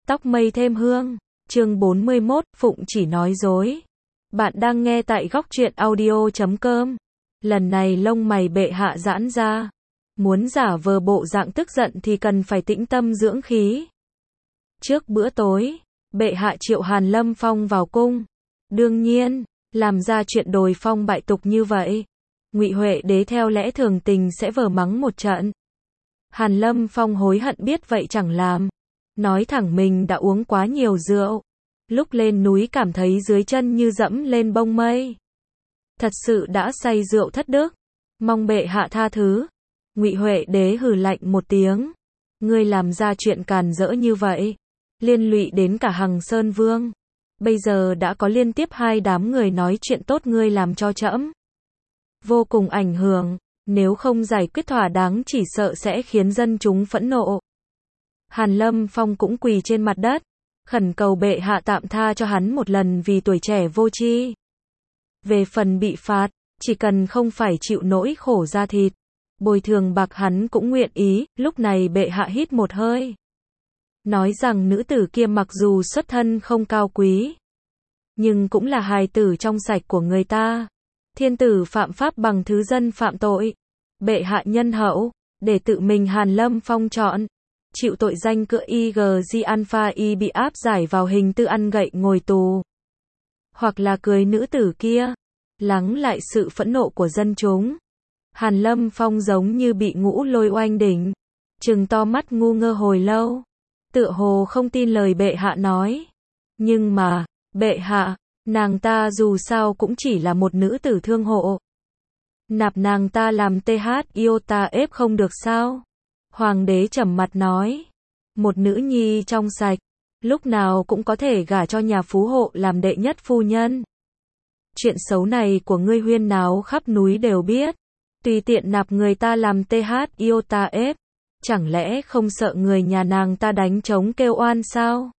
Tóc mây thêm hương, chương 41, Phụng chỉ nói dối. Bạn đang nghe tại góc truyện audio.com. Lần này lông mày bệ hạ giãn ra. Muốn giả vờ bộ dạng tức giận thì cần phải tĩnh tâm dưỡng khí. Trước bữa tối, bệ hạ triệu Hàn Lâm Phong vào cung. Đương nhiên, làm ra chuyện đồi phong bại tục như vậy, Ngụy Huệ Đế theo lẽ thường tình sẽ vờ mắng một trận. Hàn Lâm Phong hối hận biết vậy chẳng làm. Nói thẳng mình đã uống quá nhiều rượu. Lúc lên núi cảm thấy dưới chân như dẫm lên bông mây. Thật sự đã say rượu thất đức. Mong bệ hạ tha thứ. Ngụy Huệ Đế hừ lạnh một tiếng. Ngươi làm ra chuyện càn rỡ như vậy, liên lụy đến cả Hằng Sơn Vương. Bây giờ đã có liên tiếp 2 đám người nói chuyện tốt ngươi làm cho trẫm vô cùng ảnh hưởng. Nếu không giải quyết thỏa đáng chỉ sợ sẽ khiến dân chúng phẫn nộ. Hàn Lâm Phong cũng quỳ trên mặt đất, khẩn cầu bệ hạ tạm tha cho hắn một lần vì tuổi trẻ vô tri. Về phần bị phạt, chỉ cần không phải chịu nỗi khổ da thịt, bồi thường bạc hắn cũng nguyện ý. Lúc này bệ hạ hít một hơi, nói rằng nữ tử kia mặc dù xuất thân không cao quý, nhưng cũng là hài tử trong sạch của người ta. Thiên tử phạm pháp bằng thứ dân phạm tội. Bệ hạ nhân hậu, để tự mình Hàn Lâm Phong chọn. Chịu tội danh cựa IG Alpha Y bị áp giải vào hình tư ăn gậy ngồi tù. Hoặc là cưới nữ tử kia, lắng lại sự phẫn nộ của dân chúng. Hàn Lâm Phong giống như bị ngũ lôi oanh đỉnh, trừng to mắt ngu ngơ hồi lâu, tựa hồ không tin lời bệ hạ nói. Nhưng mà, bệ hạ, nàng ta dù sao cũng chỉ là một nữ tử thương hộ. Nạp nàng ta làm TH iota ép không được sao? Hoàng đế trầm mặt nói. Một nữ nhi trong sạch, lúc nào cũng có thể gả cho nhà phú hộ làm đệ nhất phu nhân. Chuyện xấu này của ngươi huyên náo khắp núi đều biết. Tùy tiện nạp người ta làm TH iota ép. Chẳng lẽ không sợ người nhà nàng ta đánh trống kêu oan sao?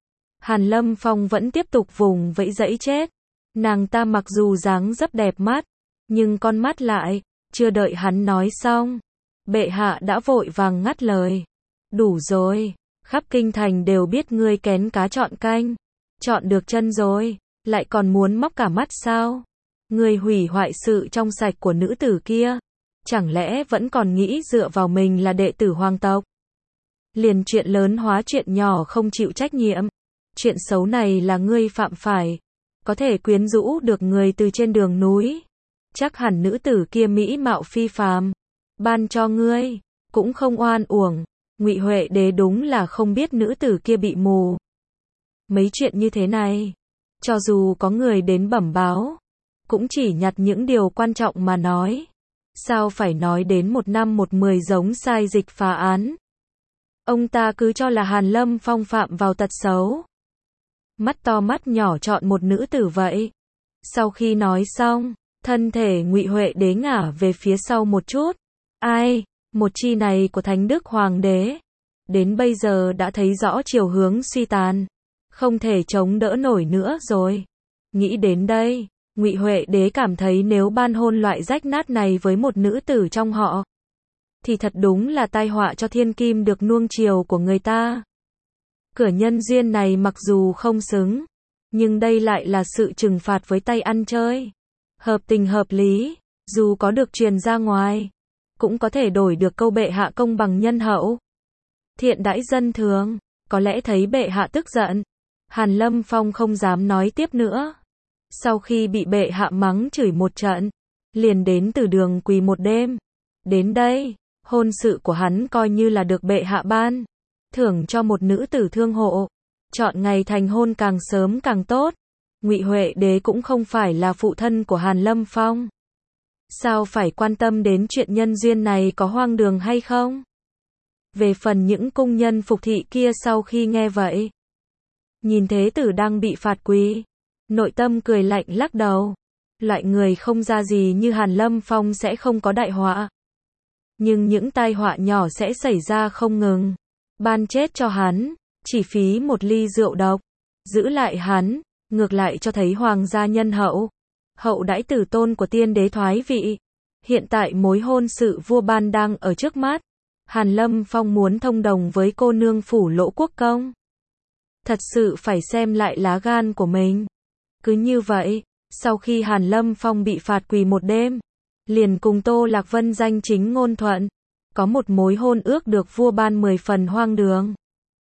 Hàn Lâm Phong vẫn tiếp tục vùng vẫy dẫy chết. Nàng ta mặc dù dáng dấp đẹp mắt, nhưng con mắt lại, chưa đợi hắn nói xong, bệ hạ đã vội vàng ngắt lời. Đủ rồi, khắp kinh thành đều biết ngươi kén cá chọn canh, chọn được chân rồi, lại còn muốn móc cả mắt sao? Ngươi hủy hoại sự trong sạch của nữ tử kia, chẳng lẽ vẫn còn nghĩ dựa vào mình là đệ tử hoàng tộc? Liền chuyện lớn hóa chuyện nhỏ không chịu trách nhiệm. Chuyện xấu này là ngươi phạm phải, có thể quyến rũ được người từ trên đường núi. Chắc hẳn nữ tử kia mỹ mạo phi phàm, ban cho ngươi, cũng không oan uổng. Ngụy Huệ Đế đúng là không biết nữ tử kia bị mù. Mấy chuyện như thế này, cho dù có người đến bẩm báo, cũng chỉ nhặt những điều quan trọng mà nói. Sao phải nói đến 1 năm 1 10 giống sai dịch phá án? Ông ta cứ cho là Hàn Lâm Phong phạm vào tật xấu. Mắt to mắt nhỏ chọn một nữ tử vậy. Sau khi nói xong, thân thể Ngụy Huệ Đế ngả về phía sau một chút. Ai, một chi này của Thánh Đức Hoàng đế, đến bây giờ đã thấy rõ chiều hướng suy tàn, không thể chống đỡ nổi nữa rồi. Nghĩ đến đây, Ngụy Huệ Đế cảm thấy nếu ban hôn loại rách nát này với một nữ tử trong họ, thì thật đúng là tai họa cho thiên kim được nuông chiều của người ta. Cửa nhân duyên này mặc dù không xứng, nhưng đây lại là sự trừng phạt với tay ăn chơi. Hợp tình hợp lý, dù có được truyền ra ngoài, cũng có thể đổi được câu bệ hạ công bằng nhân hậu, thiện đãi dân thường. Có lẽ thấy bệ hạ tức giận, Hàn Lâm Phong không dám nói tiếp nữa. Sau khi bị bệ hạ mắng chửi một trận, liền đến từ đường quỳ một đêm. Đến đây, hôn sự của hắn coi như là được bệ hạ ban thưởng cho một nữ tử thương hộ. Chọn ngày thành hôn càng sớm càng tốt. Ngụy Huệ Đế cũng không phải là phụ thân của Hàn Lâm Phong. Sao phải quan tâm đến chuyện nhân duyên này có hoang đường hay không? Về phần những cung nhân phục thị kia sau khi nghe vậy, nhìn thế tử đang bị phạt quỳ, nội tâm cười lạnh lắc đầu. Loại người không ra gì như Hàn Lâm Phong sẽ không có đại họa. Nhưng những tai họa nhỏ sẽ xảy ra không ngừng. Ban chết cho hắn, chỉ phí một ly rượu độc. Giữ lại hắn, ngược lại cho thấy hoàng gia nhân hậu. Hậu đãi tử tôn của tiên đế thoái vị. Hiện tại mối hôn sự vua ban đang ở trước mắt. Hàn Lâm Phong muốn thông đồng với cô nương phủ Lỗ Quốc Công. thật sự phải xem lại lá gan của mình. Cứ như vậy, sau khi Hàn Lâm Phong bị phạt quỳ một đêm, liền cùng Tô Lạc Vân danh chính ngôn thuận, có một mối hôn ước được vua ban 10 phần hoang đường.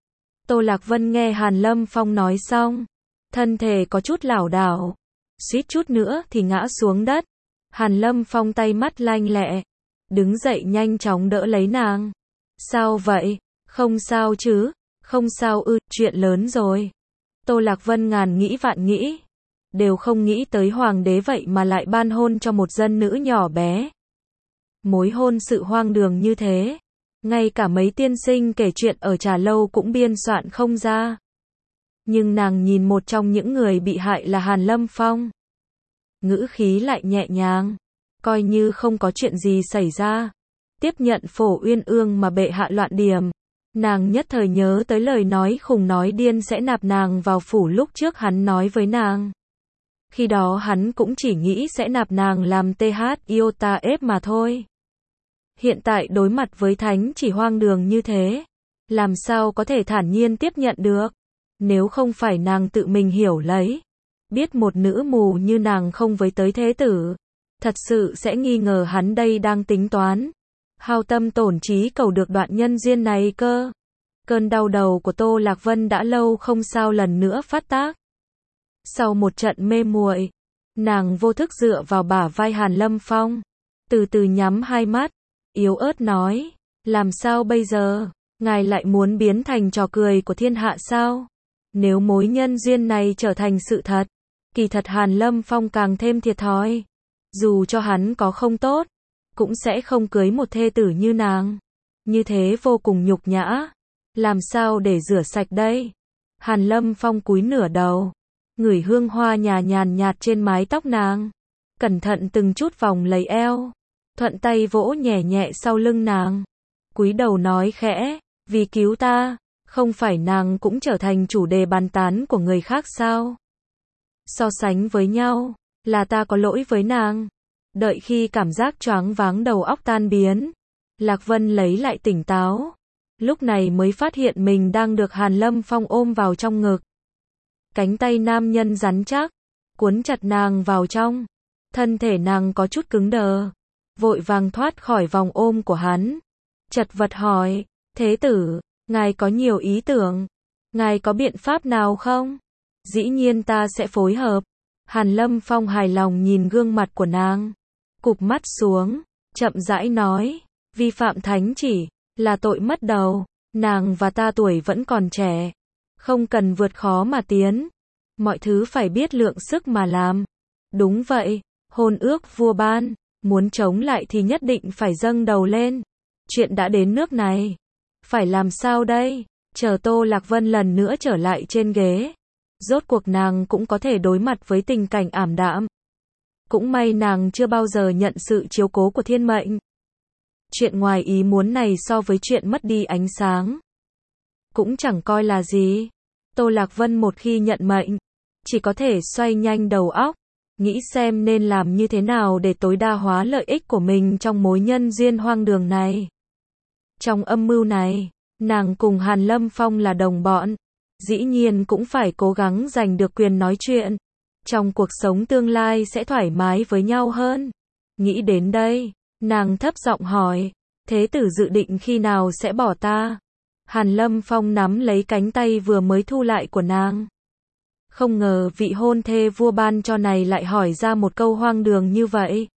Tô Lạc Vân nghe Hàn Lâm Phong nói xong, thân thể có chút lảo đảo, suýt chút nữa thì ngã xuống đất. Hàn Lâm Phong tay mắt lanh lẹ, đứng dậy nhanh chóng đỡ lấy nàng. Sao vậy? Không sao chứ? Không sao ư, chuyện lớn rồi. Tô Lạc Vân ngàn nghĩ vạn nghĩ, đều không nghĩ tới hoàng đế vậy mà lại ban hôn cho một dân nữ nhỏ bé. Mối hôn sự hoang đường như thế, ngay cả mấy tiên sinh kể chuyện ở trà lâu cũng biên soạn không ra. Nhưng nàng nhìn một trong những người bị hại là Hàn Lâm Phong, ngữ khí lại nhẹ nhàng, coi như không có chuyện gì xảy ra. Tiếp nhận Phổ Uyên Ương mà bệ hạ loạn điểm, nàng nhất thời nhớ tới lời nói khùng nói điên sẽ nạp nàng vào phủ lúc trước hắn nói với nàng. Khi đó hắn cũng chỉ nghĩ sẽ nạp nàng làm TH Iota ép mà thôi. Hiện tại đối mặt với thánh chỉ hoang đường như thế, làm sao có thể thản nhiên tiếp nhận được. Nếu không phải nàng tự mình hiểu lấy, biết một nữ mù như nàng không với tới thế tử, thật sự sẽ nghi ngờ hắn đây đang tính toán, hao tâm tổn trí cầu được đoạn nhân duyên này cơ. Cơn đau đầu của Tô Lạc Vân đã lâu không sao lần nữa phát tác. Sau một trận mê muội, nàng vô thức dựa vào bả vai Hàn Lâm Phong, từ từ nhắm hai mắt, yếu ớt nói, làm sao bây giờ, ngài lại muốn biến thành trò cười của thiên hạ sao? Nếu mối nhân duyên này trở thành sự thật, kỳ thật Hàn Lâm Phong càng thêm thiệt thòi. Dù cho hắn có không tốt, cũng sẽ không cưới một thê tử như nàng. Như thế vô cùng nhục nhã. Làm sao để rửa sạch đây? Hàn Lâm Phong cúi nửa đầu, ngửi hương hoa nhàn nhạt trên mái tóc nàng, cẩn thận từng chút vòng lấy eo, thuận tay vỗ nhẹ nhẹ sau lưng nàng, cúi đầu nói khẽ, vì cứu ta, không phải nàng cũng trở thành chủ đề bàn tán của người khác sao? So sánh với nhau, là ta có lỗi với nàng. Đợi khi cảm giác choáng váng đầu óc tan biến, Lạc Vân lấy lại tỉnh táo, lúc này mới phát hiện mình đang được Hàn Lâm Phong ôm vào trong ngực. Cánh tay nam nhân rắn chắc, cuốn chặt nàng vào trong, thân thể nàng có chút cứng đờ, vội vàng thoát khỏi vòng ôm của hắn, chật vật hỏi, thế tử, ngài có nhiều ý tưởng, ngài có biện pháp nào không? Dĩ nhiên ta sẽ phối hợp. Hàn Lâm Phong hài lòng nhìn gương mặt của nàng, cụp mắt xuống, chậm rãi nói, vi phạm thánh chỉ, là tội mất đầu, nàng và ta tuổi vẫn còn trẻ, không cần vượt khó mà tiến, mọi thứ phải biết lượng sức mà làm. Đúng vậy, hôn ước vua ban, muốn chống lại thì nhất định phải dâng đầu lên. Chuyện đã đến nước này, phải làm sao đây? Chờ Tô Lạc Vân lần nữa trở lại trên ghế, rốt cuộc nàng cũng có thể đối mặt với tình cảnh ảm đạm. Cũng may nàng chưa bao giờ nhận sự chiếu cố của thiên mệnh. Chuyện ngoài ý muốn này so với chuyện mất đi ánh sáng, cũng chẳng coi là gì. Tô Lạc Vân một khi nhận mệnh, chỉ có thể xoay nhanh đầu óc, nghĩ xem nên làm như thế nào để tối đa hóa lợi ích của mình trong mối nhân duyên hoang đường này. Trong âm mưu này, nàng cùng Hàn Lâm Phong là đồng bọn, dĩ nhiên cũng phải cố gắng giành được quyền nói chuyện. Trong cuộc sống tương lai sẽ thoải mái với nhau hơn. Nghĩ đến đây, nàng thấp giọng hỏi, thế tử dự định khi nào sẽ bỏ ta? Hàn Lâm Phong nắm lấy cánh tay vừa mới thu lại của nàng. Không ngờ vị hôn thê vua ban cho này lại hỏi ra một câu hoang đường như vậy.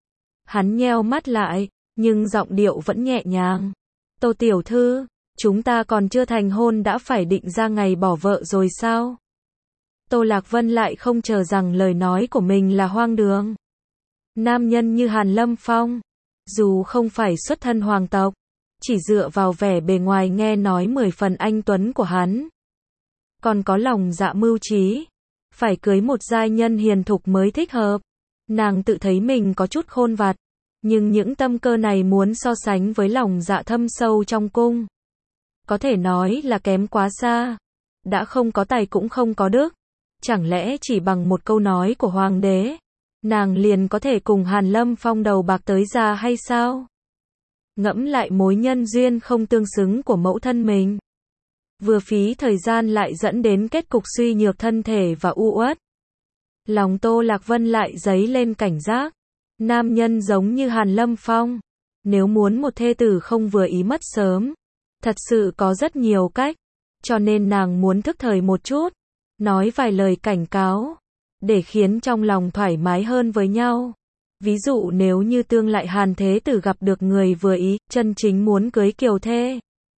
Hắn nheo mắt lại, nhưng giọng điệu vẫn nhẹ nhàng. Tô tiểu thư, chúng ta còn chưa thành hôn đã phải định ra ngày bỏ vợ rồi sao? Tô Lạc Vân lại không chờ rằng lời nói của mình là hoang đường. Nam nhân như Hàn Lâm Phong, dù không phải xuất thân hoàng tộc, chỉ dựa vào vẻ bề ngoài nghe nói 10 phần anh tuấn của hắn, còn có lòng dạ mưu trí, phải cưới một giai nhân hiền thục mới thích hợp. Nàng tự thấy mình có chút khôn vặt, nhưng những tâm cơ này muốn so sánh với lòng dạ thâm sâu trong cung, có thể nói là kém quá xa. Đã không có tài cũng không có đức, chẳng lẽ chỉ bằng một câu nói của hoàng đế, nàng liền có thể cùng Hàn Lâm Phong đầu bạc tới ra hay sao? Ngẫm lại mối nhân duyên không tương xứng của mẫu thân mình, vừa phí thời gian lại dẫn đến kết cục suy nhược thân thể và u uất. Lòng Tô Lạc Vân lại dấy lên cảnh giác. Nam nhân giống như Hàn Lâm Phong, nếu muốn một thê tử không vừa ý mất sớm, thật sự có rất nhiều cách, cho nên nàng muốn thức thời một chút, nói vài lời cảnh cáo, để khiến trong lòng thoải mái hơn với nhau. Ví dụ nếu như tương lại Hàn thế tử gặp được người vừa ý, chân chính muốn cưới kiều thê,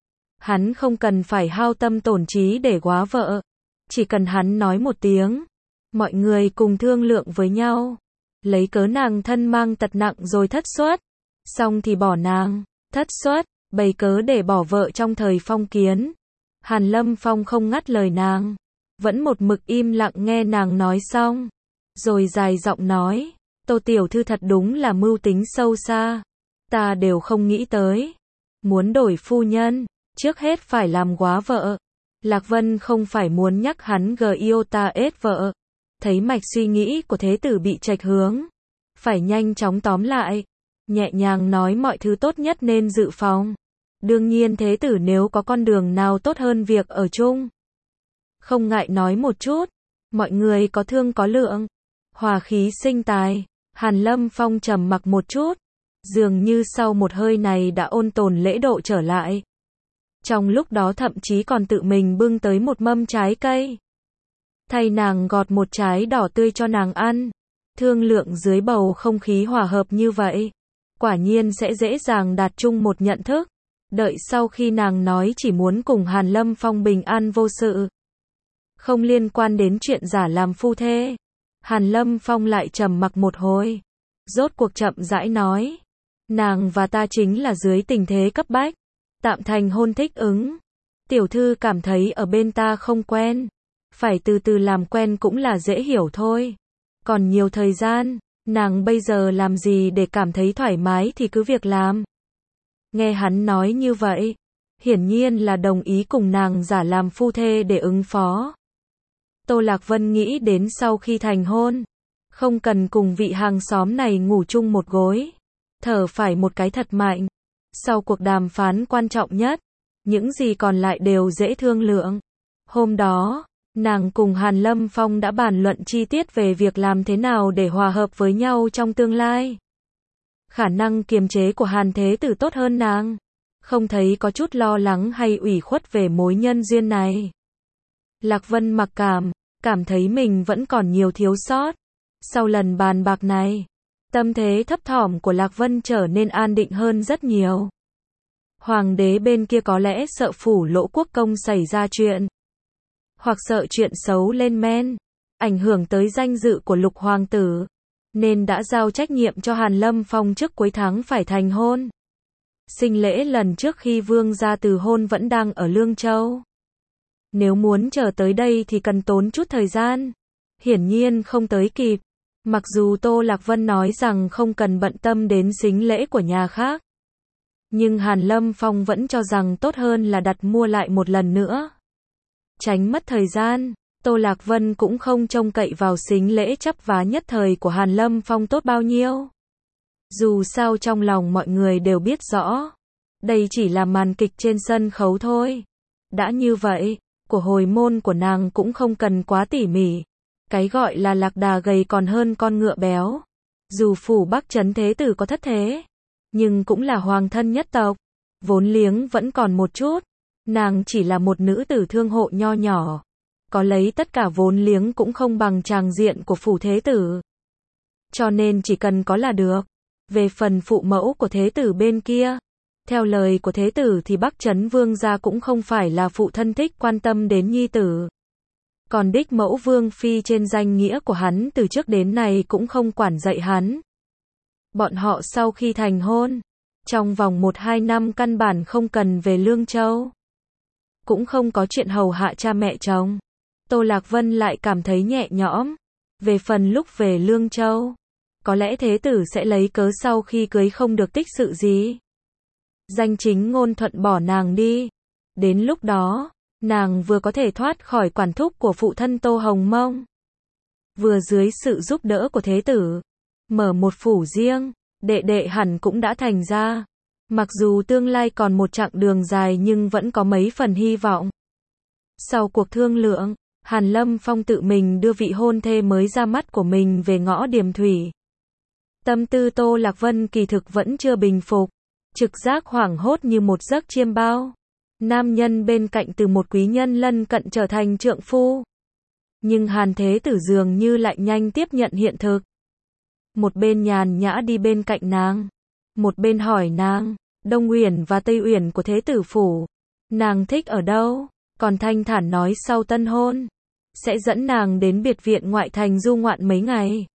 hắn không cần phải hao tâm tổn trí để góa vợ, chỉ cần hắn nói một tiếng, mọi người cùng thương lượng với nhau, lấy cớ nàng thân mang tật nặng rồi thất xuất, xong thì bỏ nàng, thất xuất, bày cớ để bỏ vợ trong thời phong kiến. Hàn Lâm Phong không ngắt lời nàng, vẫn một mực im lặng nghe nàng nói xong, rồi dài giọng nói, Tô tiểu thư thật đúng là mưu tính sâu xa, ta đều không nghĩ tới, muốn đổi phu nhân, trước hết phải làm góa vợ. Lạc Vân không phải muốn nhắc hắn yêu ta ết vợ, thấy mạch suy nghĩ của thế tử bị chệch hướng, phải nhanh chóng tóm lại, nhẹ nhàng nói mọi thứ tốt nhất nên dự phòng. Đương nhiên thế tử nếu có con đường nào tốt hơn việc ở chung, không ngại nói một chút, mọi người có thương có lượng, hòa khí sinh tài. Hàn Lâm Phong trầm mặc một chút, dường như sau một hơi này đã ôn tồn lễ độ trở lại. Trong lúc đó thậm chí còn tự mình bưng tới một mâm trái cây, thay nàng gọt một trái đỏ tươi cho nàng ăn. Thương lượng dưới bầu không khí hòa hợp như vậy, quả nhiên sẽ dễ dàng đạt chung một nhận thức. Đợi sau khi nàng nói chỉ muốn cùng Hàn Lâm Phong bình an vô sự, không liên quan đến chuyện giả làm phu thê, Hàn Lâm Phong lại trầm mặc một hồi, rốt cuộc chậm rãi nói, nàng và ta chính là dưới tình thế cấp bách, tạm thành hôn thích ứng. Tiểu thư cảm thấy ở bên ta không quen, phải từ từ làm quen cũng là dễ hiểu thôi. Còn nhiều thời gian, nàng bây giờ làm gì để cảm thấy thoải mái thì cứ việc làm. Nghe hắn nói như vậy, hiển nhiên là đồng ý cùng nàng giả làm phu thê để ứng phó. Tô Lạc Vân nghĩ đến sau khi thành hôn, không cần cùng vị hàng xóm này ngủ chung một gối, thở phải một cái thật mạnh. Sau cuộc đàm phán quan trọng nhất, những gì còn lại đều dễ thương lượng. Hôm đó, nàng cùng Hàn Lâm Phong đã bàn luận chi tiết về việc làm thế nào để hòa hợp với nhau trong tương lai. Khả năng kiềm chế của Hàn thế tử tốt hơn nàng, không thấy có chút lo lắng hay ủy khuất về mối nhân duyên này. Lạc Vân mặc cảm thấy mình vẫn còn nhiều thiếu sót. Sau lần bàn bạc này, tâm thế thấp thỏm của Lạc Vân trở nên an định hơn rất nhiều. Hoàng đế bên kia có lẽ sợ phủ Lỗ Quốc công xảy ra chuyện, hoặc sợ chuyện xấu lên men, ảnh hưởng tới danh dự của Lục hoàng tử, nên đã giao trách nhiệm cho Hàn Lâm Phong trước cuối tháng phải thành hôn. Sinh lễ lần trước khi vương gia từ hôn vẫn đang ở Lương Châu. Nếu muốn chờ tới đây thì cần tốn chút thời gian, hiển nhiên không tới kịp. Mặc dù Tô Lạc Vân nói rằng không cần bận tâm đến sính lễ của nhà khác, nhưng Hàn Lâm Phong vẫn cho rằng tốt hơn là đặt mua lại một lần nữa. Tránh mất thời gian, Tô Lạc Vân cũng không trông cậy vào sính lễ chắp vá nhất thời của Hàn Lâm Phong tốt bao nhiêu. Dù sao trong lòng mọi người đều biết rõ, đây chỉ là màn kịch trên sân khấu thôi. Đã như vậy, của hồi môn của nàng cũng không cần quá tỉ mỉ. Cái gọi là lạc đà gầy còn hơn con ngựa béo. Dù phủ Bắc Trấn thế tử có thất thế, nhưng cũng là hoàng thân nhất tộc, vốn liếng vẫn còn một chút. Nàng chỉ là một nữ tử thương hộ nho nhỏ, có lấy tất cả vốn liếng cũng không bằng tràng diện của phủ thế tử. Cho nên chỉ cần có là được. Về phần phụ mẫu của thế tử bên kia, theo lời của thế tử thì Bắc Trấn vương gia cũng không phải là phụ thân thích quan tâm đến nhi tử. Còn đích mẫu vương phi trên danh nghĩa của hắn từ trước đến nay cũng không quản dạy hắn. Bọn họ sau khi thành hôn, trong vòng 1-2 năm căn bản không cần về Lương Châu, cũng không có chuyện hầu hạ cha mẹ chồng. Tô Lạc Vân lại cảm thấy nhẹ nhõm. Về phần lúc về Lương Châu, có lẽ thế tử sẽ lấy cớ sau khi cưới không được tích sự gì, danh chính ngôn thuận bỏ nàng đi. Đến lúc đó, nàng vừa có thể thoát khỏi quản thúc của phụ thân Tô Hồng Mông, vừa dưới sự giúp đỡ của thế tử, mở một phủ riêng. Đệ đệ hẳn cũng đã thành ra. Mặc dù tương lai còn một chặng đường dài nhưng vẫn có mấy phần hy vọng. Sau cuộc thương lượng, Hàn Lâm Phong tự mình đưa vị hôn thê mới ra mắt của mình về ngõ Điềm Thủy. Tâm tư Tô Lạc Vân kỳ thực vẫn chưa bình phục, trực giác hoảng hốt như một giấc chiêm bao. Nam nhân bên cạnh từ một quý nhân lân cận trở thành trượng phu. Nhưng Hàn Thế Tử dường như lại nhanh tiếp nhận hiện thực. Một bên nhàn nhã đi bên cạnh nàng, một bên hỏi nàng, Đông Uyển và Tây Uyển của Thế Tử phủ, nàng thích ở đâu? Còn thanh thản nói sau tân hôn, sẽ dẫn nàng đến biệt viện ngoại thành du ngoạn mấy ngày.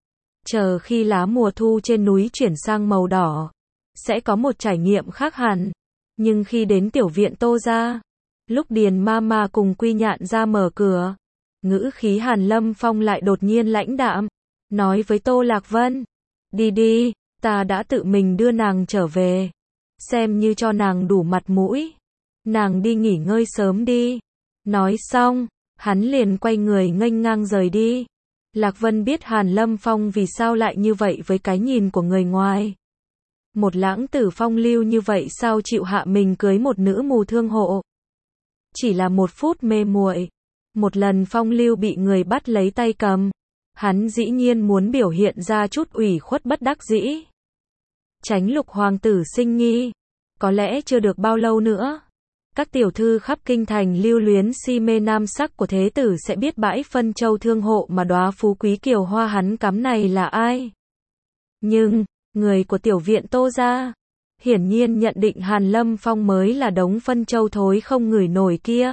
Chờ khi lá mùa thu trên núi chuyển sang màu đỏ, sẽ có một trải nghiệm khác hẳn. Nhưng khi đến tiểu viện Tô gia, lúc Điền Mama cùng Quy Nhạn ra mở cửa, ngữ khí Hàn Lâm Phong lại đột nhiên lãnh đạm, nói với Tô Lạc Vân, đi đi, ta đã tự mình đưa nàng trở về, xem như cho nàng đủ mặt mũi. Nàng đi nghỉ ngơi sớm đi. Nói xong, hắn liền quay người nghênh ngang rời đi. Lạc Vân biết Hàn Lâm Phong vì sao lại như vậy với cái nhìn của người ngoài. Một lãng tử phong lưu như vậy sao chịu hạ mình cưới một nữ mù thương hộ. Chỉ là một phút mê muội, một lần phong lưu bị người bắt lấy tay cầm, hắn dĩ nhiên muốn biểu hiện ra chút ủy khuất bất đắc dĩ. Tránh Lục hoàng tử sinh nghi, có lẽ chưa được bao lâu nữa, các tiểu thư khắp kinh thành lưu luyến si mê nam sắc của Thế Tử sẽ biết bãi phân châu thương hộ mà đóa phú quý kiều hoa hắn cắm này là ai. Nhưng, người của tiểu viện Tô gia, hiển nhiên nhận định Hàn Lâm Phong mới là đống phân châu thối không ngửi nổi kia.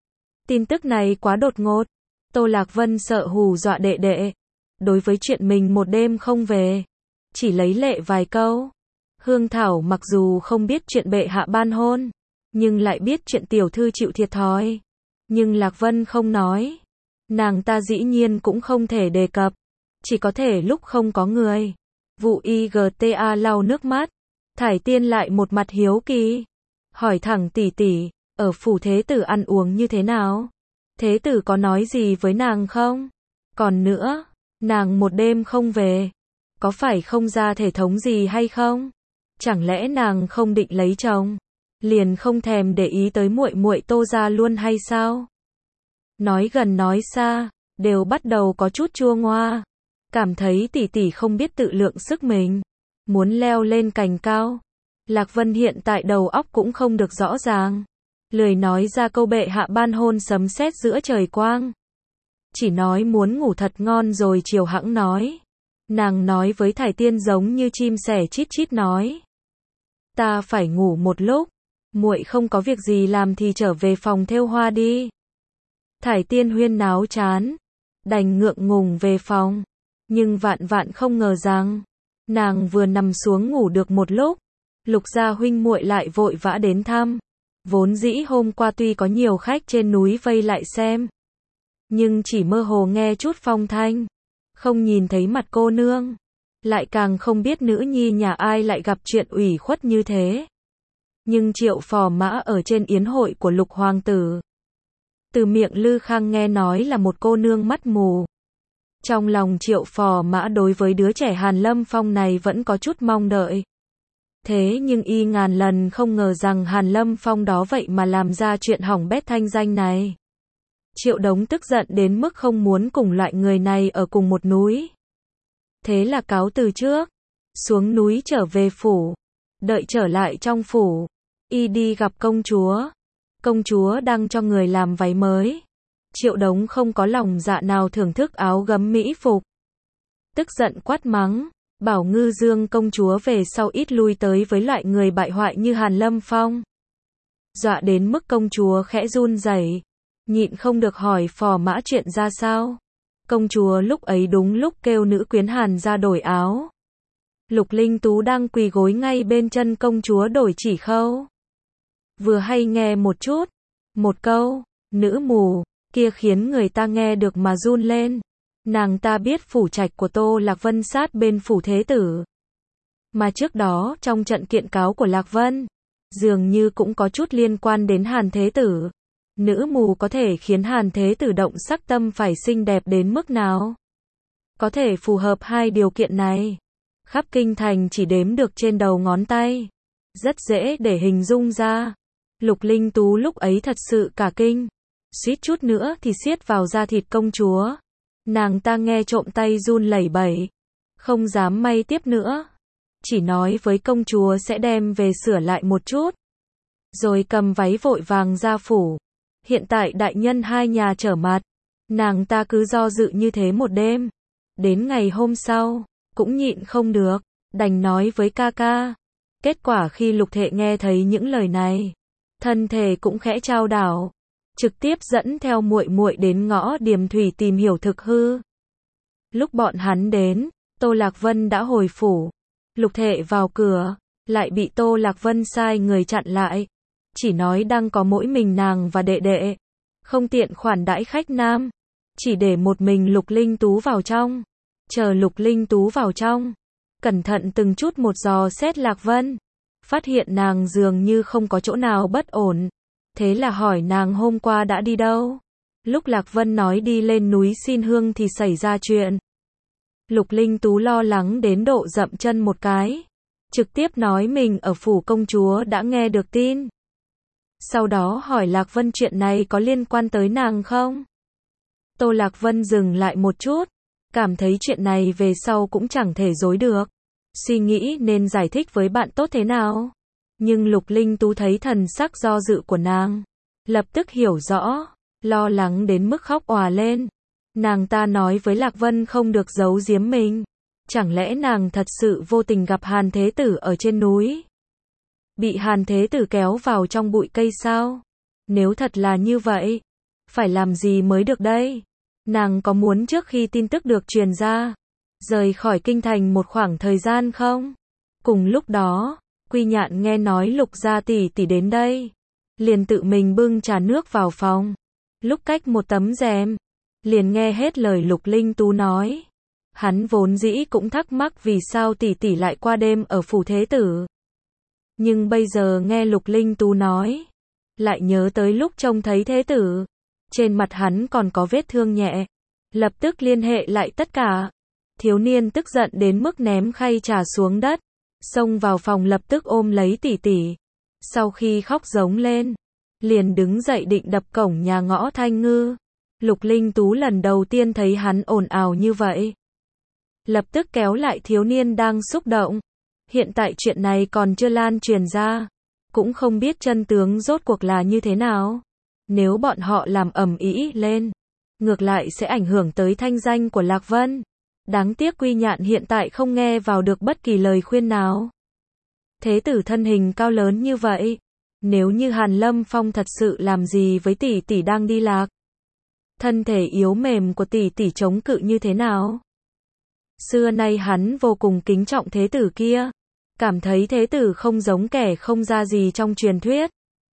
Tin tức này quá đột ngột, Tô Lạc Vân sợ hù dọa đệ đệ. Đối với chuyện mình một đêm không về, chỉ lấy lệ vài câu. Hương Thảo mặc dù không biết chuyện bệ hạ ban hôn, nhưng lại biết chuyện tiểu thư chịu thiệt thòi. Nhưng Lạc Vân không nói. Nàng ta dĩ nhiên cũng không thể đề cập. Chỉ có thể lúc không có người. Vụ IGTA lau nước mắt. Thải Tiên lại một mặt hiếu kỳ. Hỏi thẳng tỷ tỷ, ở phủ Thế Tử ăn uống như thế nào? Thế Tử có nói gì với nàng không? Còn nữa, nàng một đêm không về, có phải không ra thể thống gì hay không? Chẳng lẽ nàng không định lấy chồng, liền không thèm để ý tới muội muội Tô gia luôn hay sao? Nói gần nói xa, đều bắt đầu có chút chua ngoa, cảm thấy tỷ tỷ không biết tự lượng sức mình, muốn leo lên cành cao. Lạc Vân hiện tại đầu óc cũng không được rõ ràng, lười nói ra câu bệ hạ ban hôn sấm sét giữa trời quang. Chỉ nói muốn ngủ thật ngon rồi chiều hẵng nói. Nàng nói với Thải Tiên giống như chim sẻ chít chít nói. Ta phải ngủ một lúc, muội không có việc gì làm thì trở về phòng thêu hoa đi. Thải Tiên huyên náo chán, đành ngượng ngùng về phòng. Nhưng vạn vạn không ngờ rằng, nàng vừa nằm xuống ngủ được một lúc, Lục gia huynh muội lại vội vã đến thăm. Vốn dĩ hôm qua tuy có nhiều khách trên núi vây lại xem, nhưng chỉ mơ hồ nghe chút phong thanh, không nhìn thấy mặt cô nương, lại càng không biết nữ nhi nhà ai lại gặp chuyện ủy khuất như thế. Nhưng Triệu Phò Mã ở trên yến hội của Lục hoàng tử, từ miệng Lư Khang nghe nói là một cô nương mắt mù. Trong lòng Triệu Phò Mã đối với đứa trẻ Hàn Lâm Phong này vẫn có chút mong đợi. Thế nhưng y ngàn lần không ngờ rằng Hàn Lâm Phong đó vậy mà làm ra chuyện hỏng bét thanh danh này. Triệu Đống tức giận đến mức không muốn cùng loại người này ở cùng một núi. Thế là cáo từ trước, xuống núi trở về phủ. Đợi trở lại trong phủ, y đi gặp công chúa. Công chúa đang cho người làm váy mới. Triệu Đống không có lòng dạ nào thưởng thức áo gấm mỹ phục. Tức giận quát mắng, bảo Ngư Dương công chúa về sau ít lui tới với loại người bại hoại như Hàn Lâm Phong. Dọa đến mức công chúa khẽ run rẩy, nhịn không được hỏi Phò Mã chuyện ra sao. Công chúa lúc ấy đúng lúc kêu nữ quyến Hàn ra đổi áo. Lục Linh Tú đang quỳ gối ngay bên chân công chúa đổi chỉ khâu. Vừa hay nghe một chút, một câu, nữ mù, kia khiến người ta nghe được mà run lên. Nàng ta biết phủ trạch của Tô Lạc Vân sát bên phủ Thế Tử. Mà trước đó trong trận kiện cáo của Lạc Vân, dường như cũng có chút liên quan đến Hàn Thế Tử. Nữ mù có thể khiến Hàn Thế Tử động sắc tâm phải xinh đẹp đến mức nào? Có thể phù hợp hai điều kiện này. Khắp kinh thành chỉ đếm được trên đầu ngón tay. Rất dễ để hình dung ra. Lục Linh Tú lúc ấy thật sự cả kinh. suýt chút nữa thì siết vào da thịt công chúa. Nàng ta nghe trộm tay run lẩy bẩy, không dám may tiếp nữa. Chỉ nói với công chúa sẽ đem về sửa lại một chút. Rồi cầm váy vội vàng ra phủ. Hiện tại đại nhân hai nhà trở mặt. Nàng ta cứ do dự như thế một đêm. Đến ngày hôm sau, cũng nhịn không được, đành nói với ca ca. Kết quả khi Lục Thệ nghe thấy những lời này, thân thể cũng khẽ chao đảo, trực tiếp dẫn theo muội muội đến ngõ Điềm Thủy tìm hiểu thực hư. Lúc bọn hắn đến, Tô Lạc Vân đã hồi phủ. Lục Thệ vào cửa, lại bị Tô Lạc Vân sai người chặn lại. Chỉ nói đang có mỗi mình nàng và đệ đệ, không tiện khoản đãi khách nam. Chỉ để một mình Lục Linh Tú vào trong. Chờ Lục Linh Tú vào trong, cẩn thận từng chút một dò xét Lạc Vân. Phát hiện nàng dường như không có chỗ nào bất ổn. Thế là hỏi nàng hôm qua đã đi đâu. Lúc Lạc Vân nói đi lên núi xin hương thì xảy ra chuyện. Lục Linh Tú lo lắng đến độ dậm chân một cái. Trực tiếp nói mình ở phủ công chúa đã nghe được tin. Sau đó hỏi Lạc Vân chuyện này có liên quan tới nàng không? Tô Lạc Vân dừng lại một chút. Cảm thấy chuyện này về sau cũng chẳng thể dối được. Suy nghĩ nên giải thích với bạn tốt thế nào. Nhưng Lục Linh Tú thấy thần sắc do dự của nàng. Lập tức hiểu rõ. Lo lắng đến mức khóc òa lên. Nàng ta nói với Lạc Vân không được giấu giếm mình. Chẳng lẽ nàng thật sự vô tình gặp Hàn Thế Tử ở trên núi? Bị Hàn Thế Tử kéo vào trong bụi cây sao? Nếu thật là như vậy, phải làm gì mới được đây? Nàng có muốn trước khi tin tức được truyền ra, rời khỏi kinh thành một khoảng thời gian không? Cùng lúc đó, Quy Nhạn nghe nói Lục gia tỷ tỷ đến đây, liền tự mình bưng trà nước vào phòng. Lúc cách một tấm rèm, liền nghe hết lời Lục Linh Tú nói. Hắn vốn dĩ cũng thắc mắc vì sao tỷ tỷ lại qua đêm ở phủ Thế Tử. Nhưng bây giờ nghe Lục Linh Tú nói, lại nhớ tới lúc trông thấy Thế Tử, trên mặt hắn còn có vết thương nhẹ. Lập tức liên hệ lại tất cả. Thiếu niên tức giận đến mức ném khay trà xuống đất, xông vào phòng lập tức ôm lấy tỷ tỷ. Sau khi khóc giống lên, liền đứng dậy định đập cổng nhà ngõ Thanh Ngư. Lục Linh Tú lần đầu tiên thấy hắn ồn ào như vậy. Lập tức kéo lại thiếu niên đang xúc động. Hiện tại chuyện này còn chưa lan truyền ra, cũng không biết chân tướng rốt cuộc là như thế nào. Nếu bọn họ làm ầm ĩ lên, ngược lại sẽ ảnh hưởng tới thanh danh của Lạc Vân. Đáng tiếc Quy Nhạn hiện tại không nghe vào được bất kỳ lời khuyên nào. Thế Tử thân hình cao lớn như vậy, nếu như Hàn Lâm Phong thật sự làm gì với tỷ tỷ đang đi lạc, thân thể yếu mềm của tỷ tỷ chống cự như thế nào? Xưa nay hắn vô cùng kính trọng Thế Tử kia, cảm thấy Thế Tử không giống kẻ không ra gì trong truyền thuyết.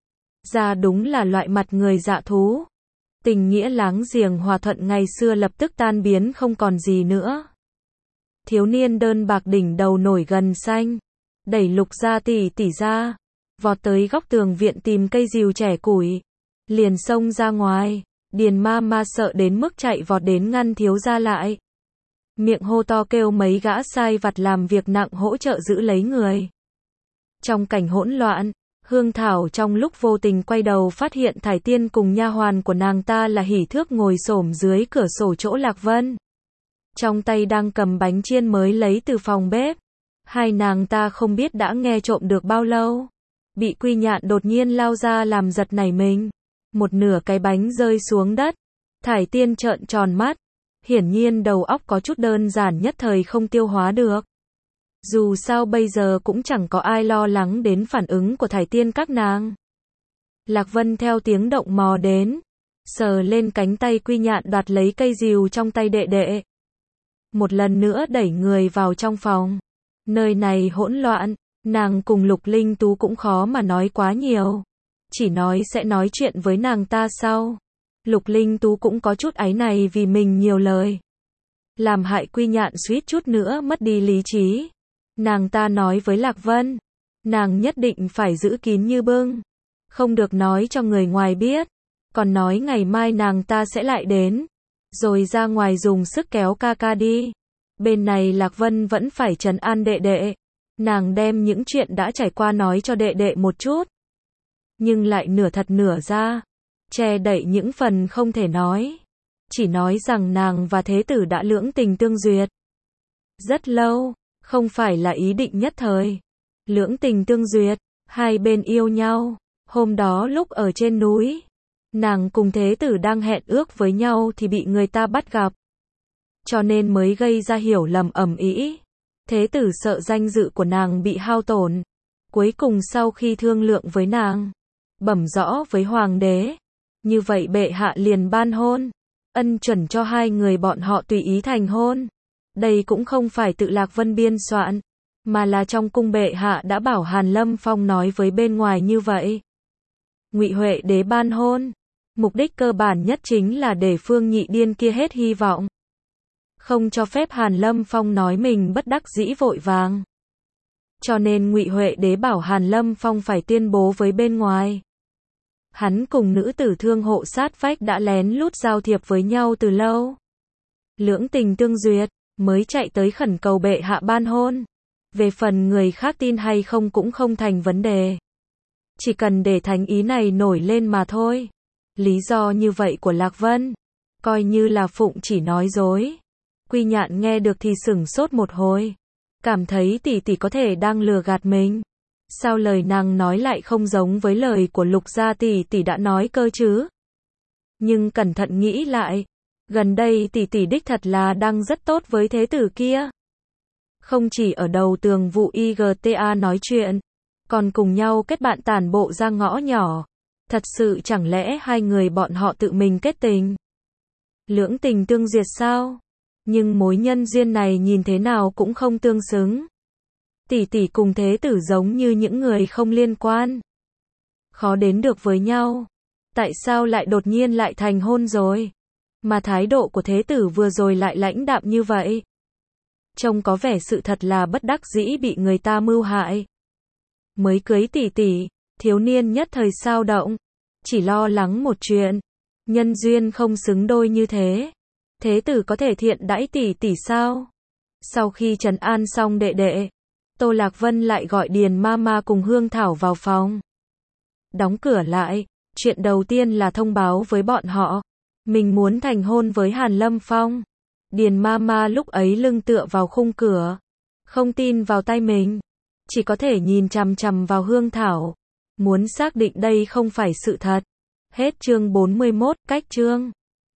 Ra đúng là loại mặt người dạ thú. Tình nghĩa láng giềng hòa thuận ngày xưa lập tức tan biến không còn gì nữa. Thiếu niên đơn bạc đỉnh đầu nổi gần xanh, đẩy Lục gia tỷ tỷ ra, vọt tới góc tường viện tìm cây rìu trẻ củi, liền xông ra ngoài. Điền ma ma sợ đến mức chạy vọt đến ngăn thiếu gia lại. Miệng hô to kêu mấy gã sai vặt làm việc nặng hỗ trợ giữ lấy người. Trong cảnh hỗn loạn, Hương Thảo trong lúc vô tình quay đầu phát hiện Thải Tiên cùng nha hoàn của nàng ta là Hỉ Thước ngồi xổm dưới cửa sổ chỗ Lạc Vân. Trong tay đang cầm bánh chiên mới lấy từ phòng bếp. Hai nàng ta không biết đã nghe trộm được bao lâu. Bị Quy Nhạn đột nhiên lao ra làm giật nảy mình. Một nửa cái bánh rơi xuống đất. Thải Tiên trợn tròn mắt. Hiển nhiên đầu óc có chút đơn giản nhất thời không tiêu hóa được. Dù sao bây giờ cũng chẳng có ai lo lắng đến phản ứng của Thải Tiên các nàng. Lạc Vân theo tiếng động mò đến, sờ lên cánh tay Quy Nhạn đoạt lấy cây rìu trong tay đệ đệ. Một lần nữa đẩy người vào trong phòng. Nơi này hỗn loạn, nàng cùng Lục Linh Tú cũng khó mà nói quá nhiều. Chỉ nói sẽ nói chuyện với nàng ta sau. Lục Linh Tú cũng có chút áy này vì mình nhiều lời, làm hại Quy Nhạn suýt chút nữa mất đi lý trí. Nàng ta nói với Lạc Vân, nàng nhất định phải giữ kín như bưng, không được nói cho người ngoài biết, còn nói ngày mai nàng ta sẽ lại đến, rồi ra ngoài dùng sức kéo ca ca đi. Bên này Lạc Vân vẫn phải trấn an đệ đệ, nàng đem những chuyện đã trải qua nói cho đệ đệ một chút, nhưng lại nửa thật nửa ra. che đậy những phần không thể nói. Chỉ nói rằng nàng và thế tử đã lưỡng tình tương duyệt. Rất lâu, không phải là ý định nhất thời. Lưỡng tình tương duyệt, hai bên yêu nhau. Hôm đó lúc ở trên núi, nàng cùng thế tử đang hẹn ước với nhau thì bị người ta bắt gặp. Cho nên mới gây ra hiểu lầm ầm ĩ. Thế tử sợ danh dự của nàng bị hao tổn. Cuối cùng sau khi thương lượng với nàng, bẩm rõ với hoàng đế. Như vậy bệ hạ liền ban hôn. Ân chuẩn cho hai người bọn họ tùy ý thành hôn. Đây cũng không phải tự Lạc Vân biên soạn, mà là trong cung bệ hạ đã bảo Hàn Lâm Phong nói với bên ngoài như vậy. Ngụy Huệ đế ban hôn, mục đích cơ bản nhất chính là để Phương Nhị Điên kia hết hy vọng. Không cho phép Hàn Lâm Phong nói mình bất đắc dĩ vội vàng. Cho nên Ngụy Huệ đế bảo Hàn Lâm Phong phải tuyên bố với bên ngoài. Hắn cùng nữ tử thương hộ sát vách đã lén lút giao thiệp với nhau từ lâu. Lưỡng tình tương duyệt, mới chạy tới khẩn cầu bệ hạ ban hôn. Về phần người khác tin hay không cũng không thành vấn đề. Chỉ cần để thánh ý này nổi lên mà thôi. Lý do như vậy của Lạc Vân, coi như là Phụng chỉ nói dối. Quy Nhạn nghe được thì sửng sốt một hồi. Cảm thấy tỷ tỷ có thể đang lừa gạt mình. Sao lời nàng nói lại không giống với lời của Lục gia tỷ tỷ đã nói cơ chứ? Nhưng cẩn thận nghĩ lại, gần đây tỷ tỷ đích thật là đang rất tốt với thế tử kia. Không chỉ ở đầu tường vụ IGTA nói chuyện, còn cùng nhau kết bạn tản bộ ra ngõ nhỏ. Thật sự chẳng lẽ hai người bọn họ tự mình kết tình? Lưỡng tình tương duyệt sao? Nhưng mối nhân duyên này nhìn thế nào cũng không tương xứng. Tỷ tỷ cùng thế tử giống như những người không liên quan. Khó đến được với nhau. Tại sao lại đột nhiên lại thành hôn rồi? Mà thái độ của thế tử vừa rồi lại lãnh đạm như vậy. Trông có vẻ sự thật là bất đắc dĩ bị người ta mưu hại. Mới cưới tỷ tỷ, thiếu niên nhất thời sao động. Chỉ lo lắng một chuyện. Nhân duyên không xứng đôi như thế. Thế tử có thể thiện đãi tỷ tỷ sao? Sau khi trấn an xong đệ đệ, Tô Lạc Vân lại gọi Điền Mama cùng Hương Thảo vào phòng. Đóng cửa lại, chuyện đầu tiên là thông báo với bọn họ. Mình muốn thành hôn với Hàn Lâm Phong. Điền Mama lúc ấy lưng tựa vào khung cửa. Không tin vào tay mình. Chỉ có thể nhìn chằm chằm vào Hương Thảo. Muốn xác định đây không phải sự thật. Hết chương 41, cách chương.